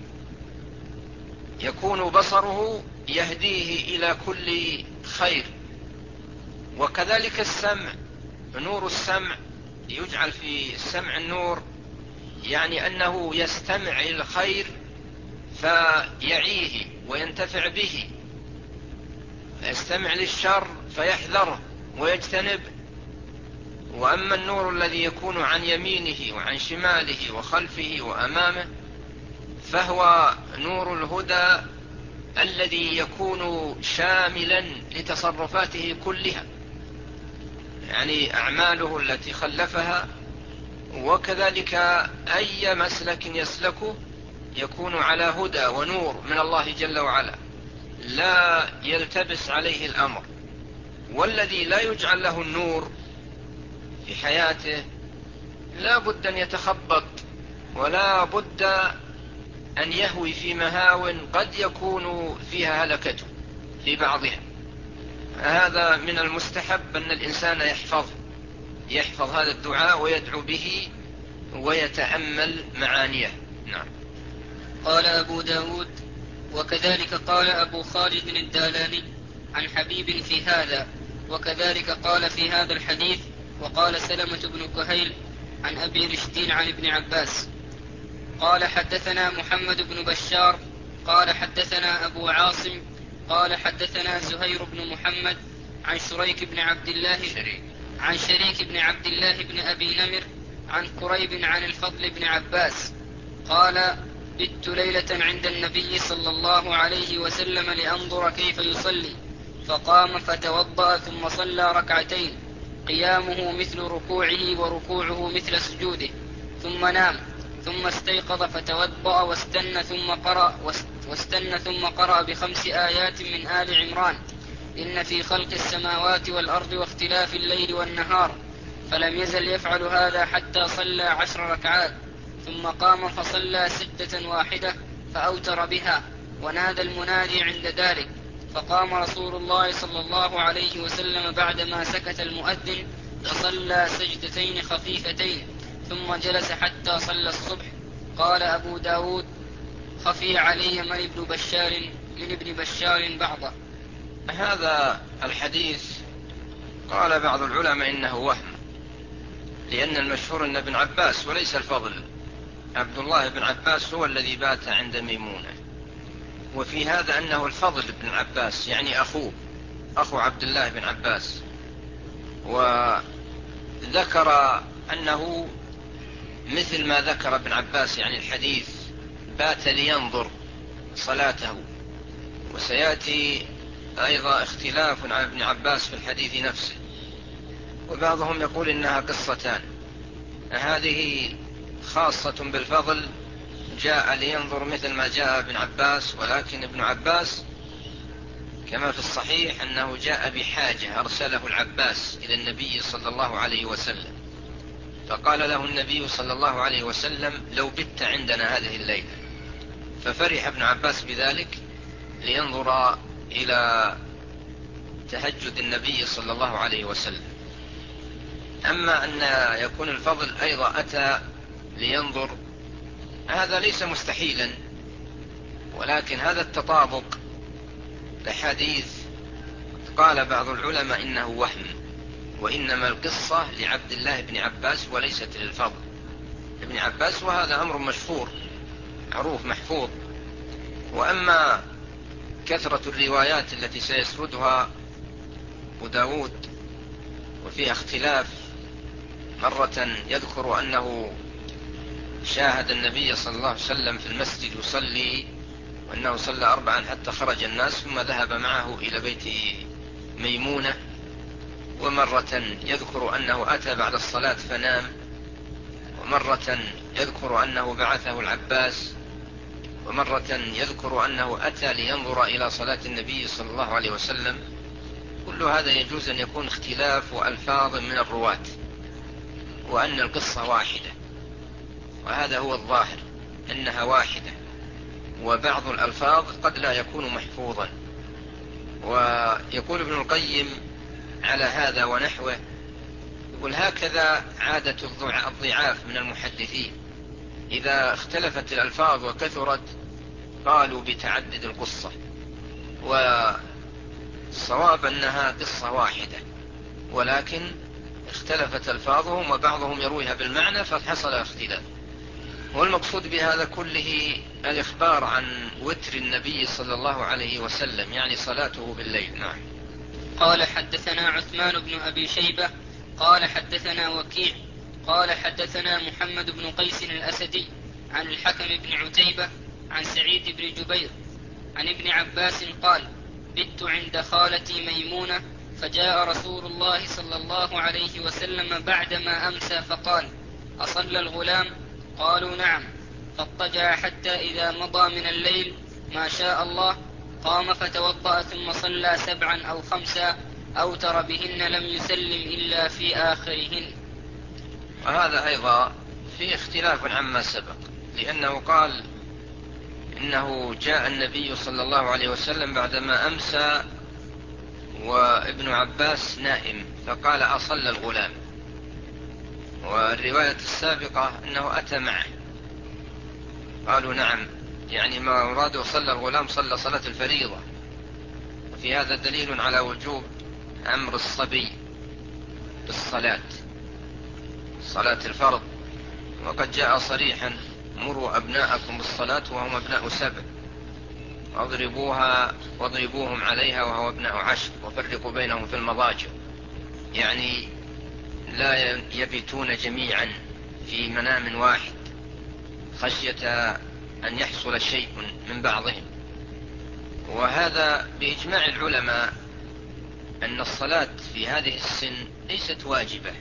يكون بصره يهديه إلى كل خير. وكذلك السمع، نور السمع يجعل في السمع النور، يعني أنه يستمع إلى الخير فيعيه وينتفع به، يستمع للشر فيحذره ويجتنبه. وأما النور الذي يكون عن يمينه وعن شماله وخلفه وأمامه فهو نور الهدى الذي يكون شاملا لتصرفاته كلها، يعني أعماله التي خلفها، وكذلك أي مسلك يسلكه يكون على هدى ونور من الله جل وعلا، لا يلتبس عليه الأمر. والذي لا يجعل له النور في حياته لا بد أن يتخبط، ولا بد أن يهوي في مهاو قد يكون فيها هلكته في بعضها. هذا من المستحب أن الإنسان يحفظ هذا الدعاء ويدعو به ويتأمل معانيه. نعم. قال أبو داود: وكذلك قال أبو خالد الدالاني عن حبيب في هذا، وكذلك قال في هذا الحديث. وقال سلمة بن كهيل عن أبي رشدين عن ابن عباس. قال حدثنا محمد بن بشار قال حدثنا أبو عاصم قال حدثنا زهير بن محمد عن شريك بن عبد الله بن أبي نمر عن كريب عن الفضل بن عباس قال: بت ليلة عند النبي صلى الله عليه وسلم لأنظر كيف يصلي، فقام فتوضأ ثم صلى ركعتين، قيامه مثل ركوعه وركوعه مثل سجوده، ثم نام، ثم استيقظ فتوضأ واستنى ثم قرأ ب5 آيات من آل عمران: إن في خلق السماوات والأرض واختلاف الليل والنهار، فلم يزل يفعل هذا حتى صلى 10 ركعات، ثم قام فصلى 6 واحدة فأوتر بها، ونادى المنادي عند ذلك، فقام رسول الله صلى الله عليه وسلم بعدما سكت المؤذن فصلى 2 سجدتين خفيفتين، ثم جلس حتى صلى الصبح. قال أبو داود: خفي علي من ابن بشار بعضه. هذا الحديث قال بعض العلماء إنه وهم، لأن المشهور أن ابن عباس وليس الفضل، عبد الله بن عباس هو الذي بات عند ميمونة، وفي هذا أنه الفضل بن عباس يعني أخو عبد الله بن عباس، وذكر أنه مثل ما ذكر ابن عباس، يعني الحديث بات لينظر صلاته. وسيأتي أيضا اختلاف عن ابن عباس في الحديث نفسه، وبعضهم يقول إنها قصتان، هذه خاصة بالفضل جاء لينظر مثل ما جاء ابن عباس، ولكن ابن عباس كما في الصحيح أنه جاء بحاجة أرسله العباس إلى النبي صلى الله عليه وسلم، فقال له النبي صلى الله عليه وسلم: لو بت عندنا هذه الليلة. ففرح ابن عباس بذلك لينظر إلى تهجد النبي صلى الله عليه وسلم. أما أن يكون الفضل أيضا أتى لينظر، هذا ليس مستحيلا، ولكن هذا التطابق لحديث قال بعض العلماء إنه وهم، وإنما القصة لعبد الله بن عباس وليست للفضل ابن عباس، وهذا أمر مشهور معروف محفوظ. وأما كثرة الروايات التي سيسردها أبو داود وفيها اختلاف، مرة يذكر أنه شاهد النبي صلى الله عليه وسلم في المسجد يصلي، وأنه صلى 4 حتى خرج الناس ثم ذهب معه إلى بيت ميمونة، ومرة يذكر أنه أتى بعد الصلاة فنام، ومرة يذكر أنه بعثه العباس، ومرة يذكر أنه أتى لينظر إلى صلاة النبي صلى الله عليه وسلم. كل هذا يجوز أن يكون اختلاف وألفاظ من الرواة، وأن القصة واحدة، وهذا هو الظاهر أنها واحدة، وبعض الألفاظ قد لا يكون محفوظا. ويقول ابن القيم على هذا ونحوه، يقول: هكذا عادة الضعاف من المحدثين، إذا اختلفت الألفاظ وكثرت قالوا بتعدد القصة، والصواب أنها قصة واحدة، ولكن اختلفت ألفاظهم وبعضهم يرويها بالمعنى فحصل اختلاف. والمقصود بهذا كله الإخبار عن وتر النبي صلى الله عليه وسلم، يعني صلاته بالليل. نعم. قال حدثنا عثمان بن أبي شيبة قال حدثنا وكيع قال حدثنا محمد بن قيس الأسدي عن الحكم بن عتيبة عن سعيد بن جبير عن ابن عباس قال: بت عند خالتي ميمونة فجاء رسول الله صلى الله عليه وسلم بعدما أمسى فقال: أصلى الغلام؟ قالوا: نعم. فاضطجع حتى إذا مضى من الليل ما شاء الله قام فتوضأ ثم صلى 7 أو 5 أوتر بهن لم يسلم إلا في آخرهن. وهذا أيضا في اختلاف عما سبق، لأنه قال إنه جاء النبي صلى الله عليه وسلم بعدما أمسى وابن عباس نائم فقال: أصلى الغلام. والرواية السابقة أنه أتى معه قالوا: نعم، يعني ما أراده صلى الغلام صلى صلاة الفريضة. وفي هذا دليل على وجوب أمر الصبي بالصلاة، صلاة الفرض، وقد جاء صريحا: مروا أبناءكم بالصلاة وهم أبناء 7 واضربوهم عليها وهو أبناء 10 وفرقوا بينهم في المضاجع. يعني لا يبيتون جميعا في منام واحد خشية أن يحصل شيء من بعضهم. وهذا بإجماع العلماء أن الصلاة في هذه السن ليست واجبة،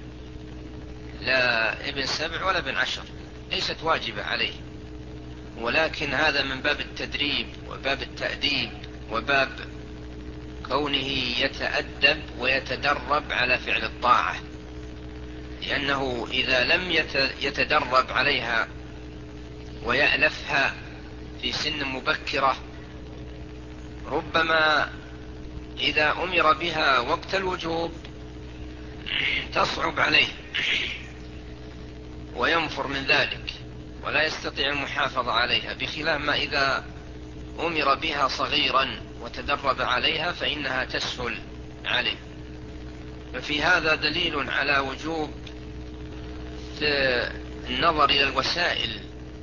لا ابن 7 ولا ابن 10 ليست واجبة عليه، ولكن هذا من باب التدريب وباب التأديب وباب كونه يتأدب ويتدرب على فعل الطاعة، لأنه إذا لم يتدرب عليها ويألفها في سن مبكرة ربما إذا أمر بها وقت الوجوب تصعب عليه وينفر من ذلك ولا يستطيع المحافظة عليها، بخلاف ما إذا أمر بها صغيرا وتدرب عليها فإنها تسهل عليه. ففي هذا دليل على وجوب النظر إلى الوسائل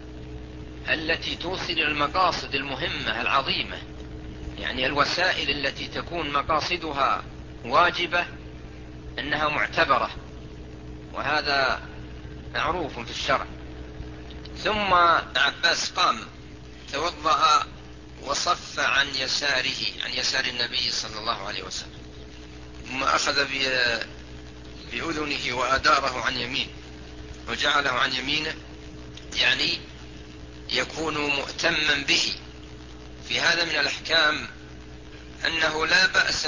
التي توصل إلى المقاصد المهمة العظيمة، يعني الوسائل التي تكون مقاصدها واجبة أنها معتبرة، وهذا معروف في الشرع. ثم عباس قام توضأ وصف عن يساره، عن يسار النبي صلى الله عليه وسلم، ثم أخذ بأذنه وأداره عن يمينه وجعله عن يمينه، يعني يكون مؤتما به. في هذا من الأحكام أنه لا بأس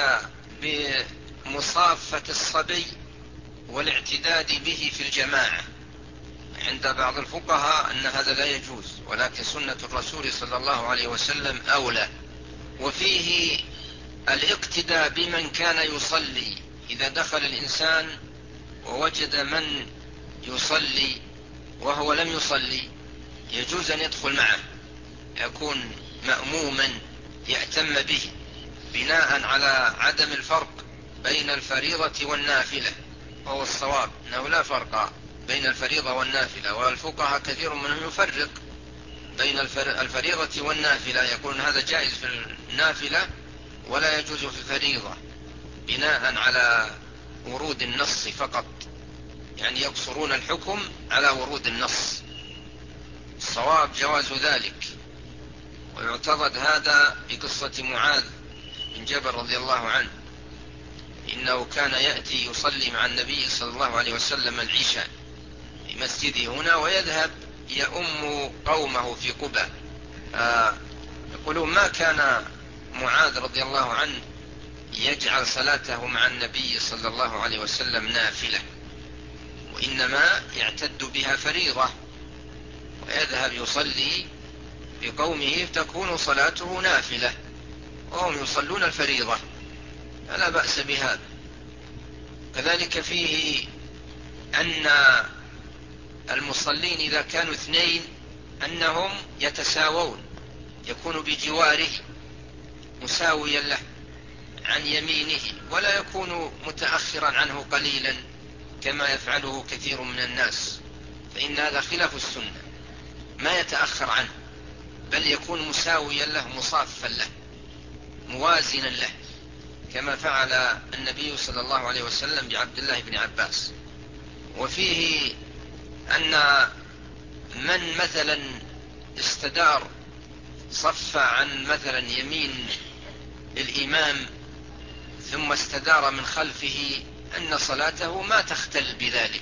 بمصافة الصبي والاعتداد به في الجماعة. عند بعض الفقهاء أن هذا لا يجوز، ولكن سنة الرسول صلى الله عليه وسلم أولى. وفيه الاقتداء بمن كان يصلي، إذا دخل الإنسان ووجد من يصلي وهو لم يصلي يجوز أن يدخل معه، يكون مأموما يأتم به، بناء على عدم الفرق بين الفريضة والنافلة. وهو الصواب أنه لا فرق بين الفريضة والنافلة، والفقهاء كثير منهم يفرق بين الفريضة والنافلة، يقولون هذا جائز في النافلة ولا يجوز في الفريضة، بناء على ورود النص فقط، يعني يقصرون الحكم على ورود النص. الصواب جواز ذلك. ويعتضد هذا بقصة معاذ بن جبل رضي الله عنه، إنه كان يأتي يصلي مع النبي صلى الله عليه وسلم العشاء في مسجده هنا، ويذهب يؤم قومه في قباء. يقولون ما كان معاذ رضي الله عنه يجعل صلاته مع النبي صلى الله عليه وسلم نافلة، وإنما يعتد بها فريضة، ويذهب يصلي بقومه تكون صلاته نافلة وهم يصلون الفريضة، فلا بأس بهذا. كذلك فيه أن المصلين إذا كانوا 2 أنهم يتساوون، يكون بجواره مساويا له عن يمينه، ولا يكون متأخرا عنه قليلا كما يفعله كثير من الناس، فإن هذا خلاف السنة، ما يتأخر عنه بل يكون مساويا له مصافا له موازنا له، كما فعل النبي صلى الله عليه وسلم بعبد الله بن عباس. وفيه أن من مثلا استدار صف عن مثلا يمين الإمام ثم استدار من خلفه أن صلاته ما تختل بذلك،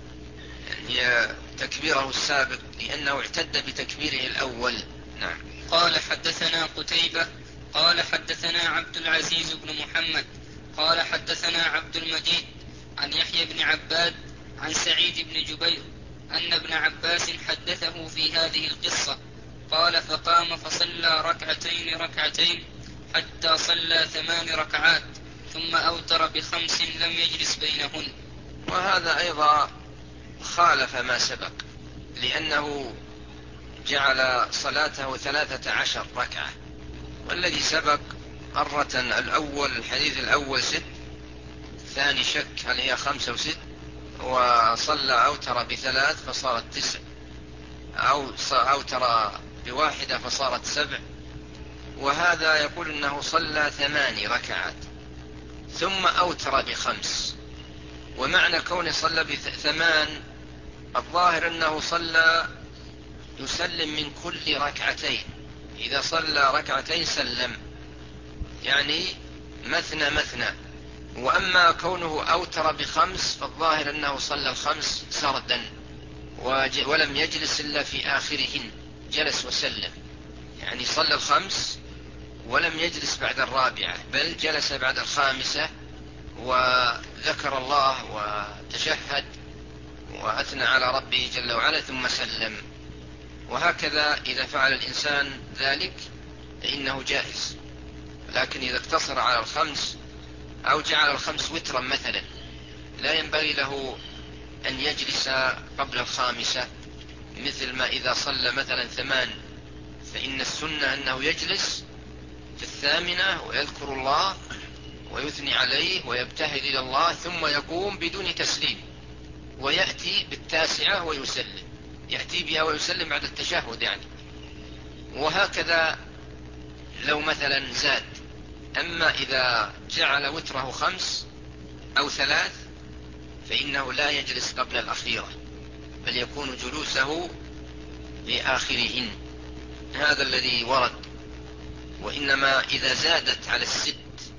يعني تكبيره السابق لأنه اعتد بتكبيره الأول. نعم. قال حدثنا قتيبة قال حدثنا عبد العزيز بن محمد قال حدثنا عبد المجيد عن يحيى بن عباد عن سعيد بن جبير أن ابن عباس حدثه في هذه القصة. قال فقام فصلى ركعتين حتى صلى 8 ركعات ثم أوتر ب5 لم يجلس بينهن. وهذا أيضا خالف ما سبق، لأنه جعل صلاته 13 ركعة، والذي سبق مرة الأول الحديث الأول 6، الثاني شك هل هي 5 و6، وصلى أوتر ب3 فصارت 9، أو أوتر ب1 فصارت 7، وهذا يقول أنه صلى 8 ركعات ثم أوتر ب5. ومعنى كونه صلى ب8 الظاهر أنه صلى يسلم من كل ركعتين، إذا صلى ركعتين سلم، يعني مثنى مثنى. وأما كونه أوتر ب5 فالظاهر أنه صلى ال5 سردا ولم يجلس إلا في آخرهن، جلس وسلم، يعني صلى ال5 ولم يجلس بعد الرابعة، بل جلس بعد الخامسة وذكر الله وتشهد وأثنى على ربه جل وعلا ثم سلم. وهكذا إذا فعل الإنسان ذلك فإنه جائز، لكن إذا اقتصر على ال5 أو جعل ال5 وترا مثلا لا ينبغي له أن يجلس قبل الخامسة، مثل ما إذا صلى مثلا 8 فإن السنة أنه يجلس في 8 ويذكر الله ويثني عليه ويبتهل إلى الله ثم يقوم بدون تسليم، ويأتي ب9 ويسلم، يأتي بها ويسلم بعد التشهد يعني. وهكذا لو مثلا زاد. أما إذا جعل وتره 5 أو 3 فإنه لا يجلس قبل الأخيرة، بل يكون جلوسه لآخرهن، هذا الذي ورد. وإنما إذا زادت على 6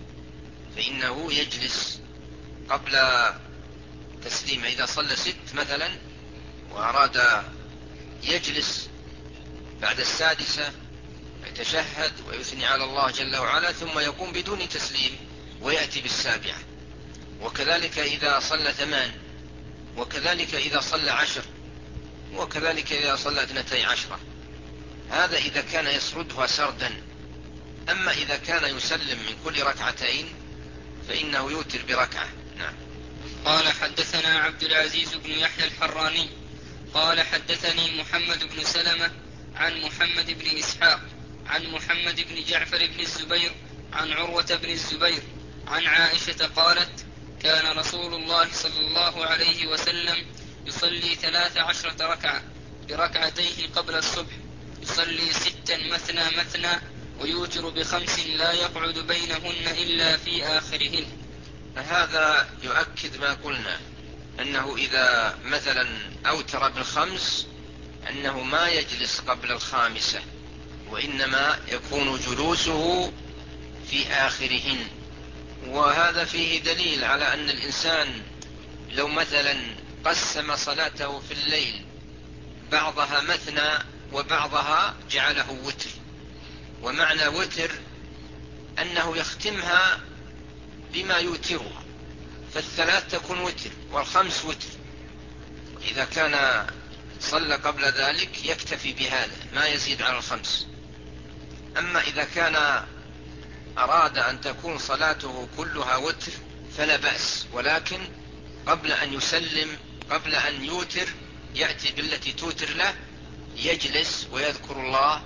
فإنه يجلس قبل تسليمه. إذا صلى 6 مثلا وأراد يجلس بعد السادسة يتشهد ويثني على الله جل وعلا ثم يقوم بدون تسليم ويأتي ب7. وكذلك إذا صلى 8، وكذلك إذا صلى 10، وكذلك إذا صلى 12. هذا إذا كان يسردها سردا. أما إذا كان يسلم من كل ركعتين فإنه يوتر بركعة. نعم. قال حدثنا عبد العزيز بن يحيى الحراني قال حدثني محمد بن سلمة عن محمد بن إسحاق عن محمد بن جعفر بن الزبير عن عروة بن الزبير عن عائشة قالت كان رسول الله صلى الله عليه وسلم يصلي 13 ركعة بركعتيه قبل الصبح، يصلي 6 مثنى مثنى ويوتر ب5 لا يقعد بينهن إلا في آخرهن. هذا يؤكد ما قلنا، أنه إذا مثلا أوتر ب5 أنه ما يجلس قبل الخامسة، وإنما يكون جلوسه في آخرهن. وهذا فيه دليل على أن الإنسان لو مثلا قسم صلاته في الليل بعضها مثنى وبعضها جعله وتر. ومعنى وتر أنه يختمها بما يوترها، فال3 تكون وتر وال5 وتر. إذا كان صلى قبل ذلك يكتفي بهذا ما يزيد على ال5. أما إذا كان أراد أن تكون صلاته كلها وتر فلا بأس، ولكن قبل أن يسلم قبل أن يوتر يأتي بالتي توتر له، يجلس ويذكر الله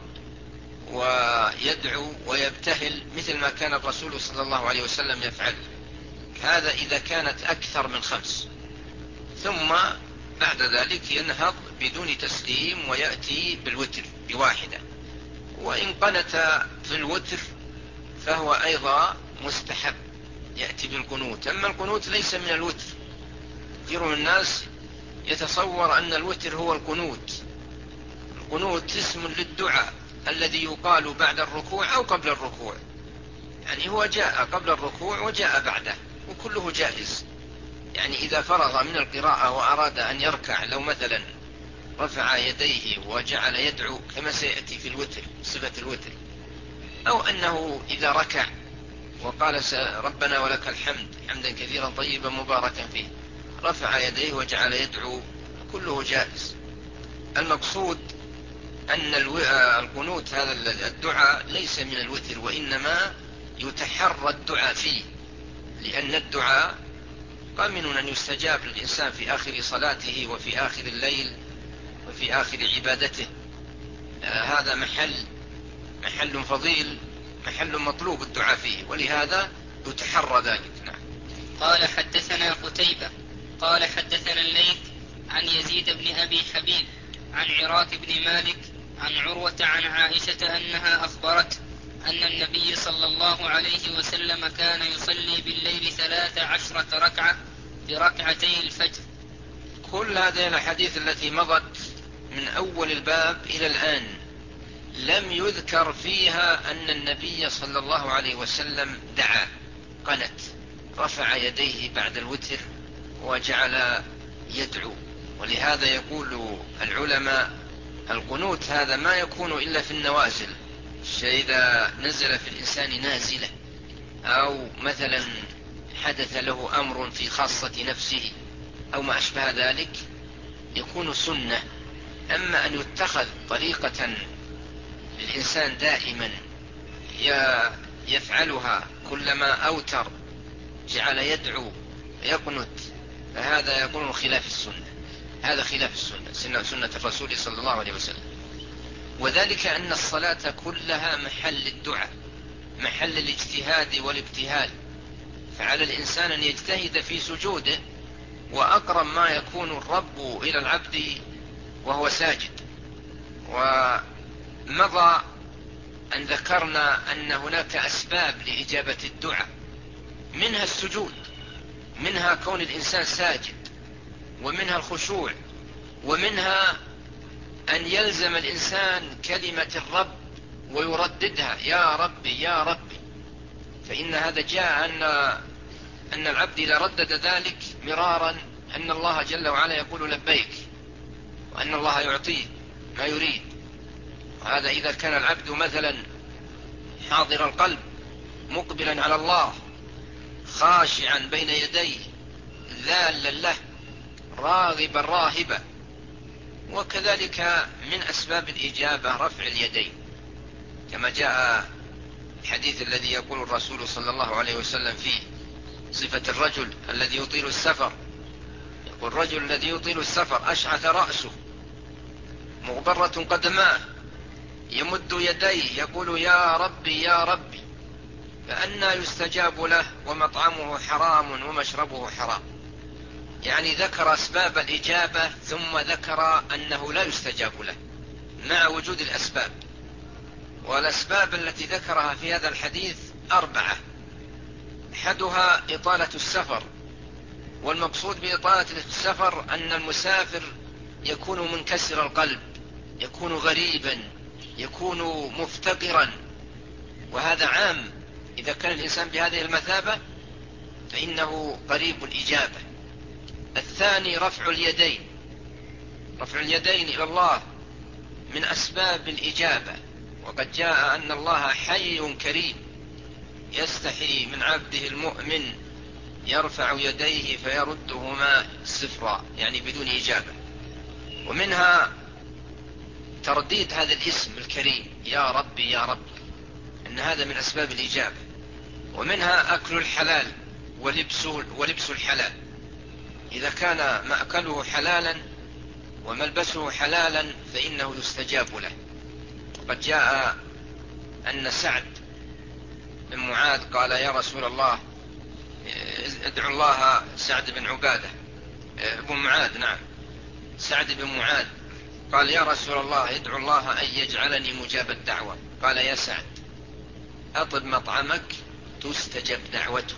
ويدعو ويبتهل مثل ما كان الرسول صلى الله عليه وسلم يفعل. هذا إذا كانت أكثر من 5، ثم بعد ذلك ينهض بدون تسليم ويأتي بالوتر ب1. وإن قنت في الوتر فهو أيضا مستحب، يأتي بالقنوت. أما القنوت ليس من الوتر، كثير من الناس يتصور أن الوتر هو القنوت. القنوت اسم للدعاء الذي يقال بعد الركوع أو قبل الركوع، يعني هو جاء قبل الركوع وجاء بعده وكله جائز. يعني إذا فرغ من القراءة وأراد أن يركع، لو مثلا رفع يديه وجعل يدعو كما سيأتي في الوتر، صفة الوتر، أو أنه إذا ركع وقال ربنا ولك الحمد حمدا كثيرا طيبا مباركا فيه، رفع يديه وجعل يدعو، كله جائز. المقصود أن القنوت هذا الدعاء ليس من الوتر، وإنما يتحرى الدعاء فيه، لأن الدعاء قامن أن يستجاب للإنسان في آخر صلاته وفي آخر الليل وفي آخر عبادته. هذا محل فضيل، محل مطلوب الدعاء فيه، ولهذا يتحرى ذلك. نعم. قال حدثنا قتيبة قال حدثنا الليث عن يزيد بن أبي حبيب عن عراك بن مالك عن عروة عن عائشة أنها أخبرت أن النبي صلى الله عليه وسلم كان يصلي بالليل 13 ركعة بركعتي الفجر. كل هذه الأحاديث التي مضت من أول الباب إلى الآن لم يذكر فيها أن النبي صلى الله عليه وسلم دعا، قنت، رفع يديه بعد الوتر وجعل يدعو. ولهذا يقول العلماء القنوت هذا ما يكون إلا في النوازل، إذا نزل في الإنسان نازلة، أو مثلا حدث له أمر في خاصة نفسه أو ما أشبه ذلك يكون سنة. أما أن يتخذ طريقة للإنسان دائما يفعلها كلما أوتر جعل يدعو يقنت، فهذا يكون خلاف السنة، هذا خلاف السنة، سنة الرسول صلى الله عليه وسلم. وذلك أن الصلاة كلها محل الدعاء، محل الاجتهاد والابتهال، فعلى الإنسان أن يجتهد في سجوده، وأقرب ما يكون الرب إلى العبد وهو ساجد. ومضى أن ذكرنا أن هناك أسباب لإجابة الدعاء، منها السجود، منها كون الإنسان ساجد، ومنها الخشوع، ومنها أن يلزم الإنسان كلمة الرب ويرددها يا ربي يا ربي، فإن هذا جاء أن العبد إذا ردد ذلك مرارا أن الله جل وعلا يقول لبيك، وأن الله يعطيه ما يريد. وهذا إذا كان العبد مثلا حاضر القلب مقبلا على الله خاشعا بين يديه ذالا له راغبا راهبا. وكذلك من أسباب الإجابة رفع اليدين، كما جاء الحديث الذي يقول الرسول صلى الله عليه وسلم فيه صفة الرجل الذي يطيل السفر، يقول الرجل الذي يطيل السفر أشعث رأسه مغبرة قدماه يمد يديه يقول يا ربي يا ربي، فأنى يستجاب له ومطعمه حرام ومشربه حرام. يعني ذكر أسباب الإجابة ثم ذكر أنه لا يستجاب له مع وجود الأسباب. والأسباب التي ذكرها في هذا الحديث 4، أحدها إطالة السفر، والمقصود بإطالة السفر أن المسافر يكون منكسر القلب، يكون غريبا، يكون مفتقرا، وهذا عام. إذا كان الإنسان بهذه المثابة فإنه قريب الإجابة. الثاني رفع اليدين، رفع اليدين إلى الله من أسباب الإجابة، وقد جاء أن الله حي كريم يستحي من عبده المؤمن يرفع يديه فيردهما صفرا، يعني بدون إجابة. ومنها ترديد هذا الاسم الكريم يا ربي يا رب، أن هذا من أسباب الإجابة. ومنها أكل الحلال ولبس الحلال، إذا كان مأكله حلالا وملبسه حلالا فإنه يستجاب له. قد جاء أن سعد بن معاذ قال يا رسول الله ادعو الله، سعد بن عبادة بن معاذ، نعم سعد بن معاذ قال يا رسول الله ادعو الله أن يجعلني مجاب الدعوة. قال يا سعد أطب مطعمك تستجب دعوتك،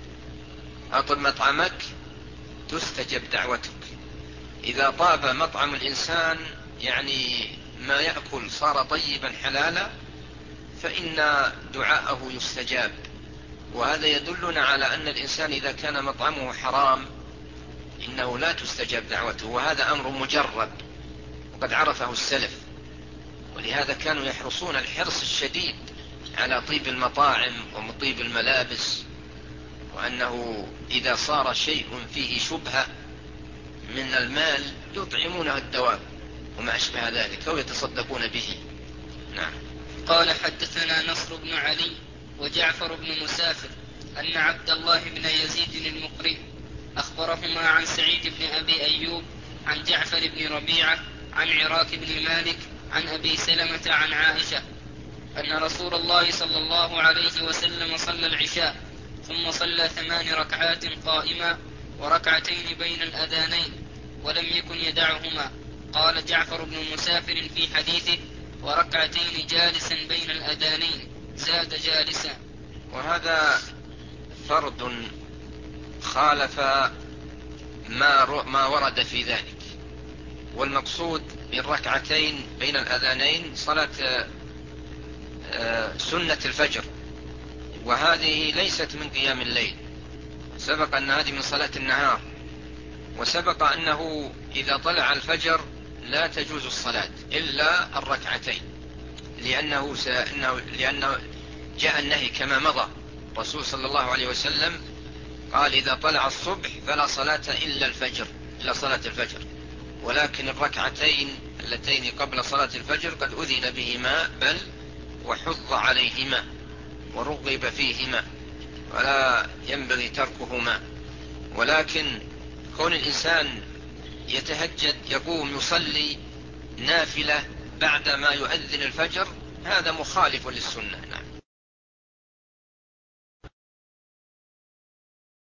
أطب مطعمك تستجب دعوتك. إذا طاب مطعم الإنسان يعني ما يأكل صار طيبا حلالا فإن دعاءه يستجاب. وهذا يدلنا على أن الإنسان إذا كان مطعمه حرام إنه لا تستجاب دعوته، وهذا أمر مجرب وقد عرفه السلف. ولهذا كانوا يحرصون الحرص الشديد على طيب المطاعم وطيب الملابس، وأنه إذا صار شيء فيه شبهة من المال يطعمونه الدواب وما أشبه ذلك أو يتصدقون به. نعم. قال حدثنا نصر بن علي وجعفر بن مسافر أن عبد الله بن يزيد المقري أخبرهما عن سعيد بن أبي أيوب عن جعفر بن ربيعة عن عراك بن مالك عن أبي سلمة عن عائشة أن رسول الله صلى الله عليه وسلم صلى العشاء ثم صلى 8 ركعات قائما وركعتين بين الأذانين ولم يكن يدعهما. قال جعفر بن مسافر في حديثه وركعتين جالسا بين الأذانين، زاد جالسا. وهذا فرد خالف ما ورد في ذلك. والمقصود بالركعتين بين الأذانين صلاة سنة الفجر، وهذه ليست من قيام الليل. سبق أن هذه من صلاة النهار، وسبق أنه إذا طلع الفجر لا تجوز الصلاة إلا الركعتين، لأنه جاء النهي كما مضى. الرسول صلى الله عليه وسلم قال إذا طلع الصبح فلا صلاة إلا الفجر، إلا صلاة الفجر. ولكن الركعتين اللتين قبل صلاة الفجر قد أذن بهما، بل وحض عليهما ورغب فيهما ولا ينبغي تركهما. ولكن كون الإنسان يتهجد يقوم يصلي نافلة بعد ما يؤذن الفجر هذا مخالف للسنة.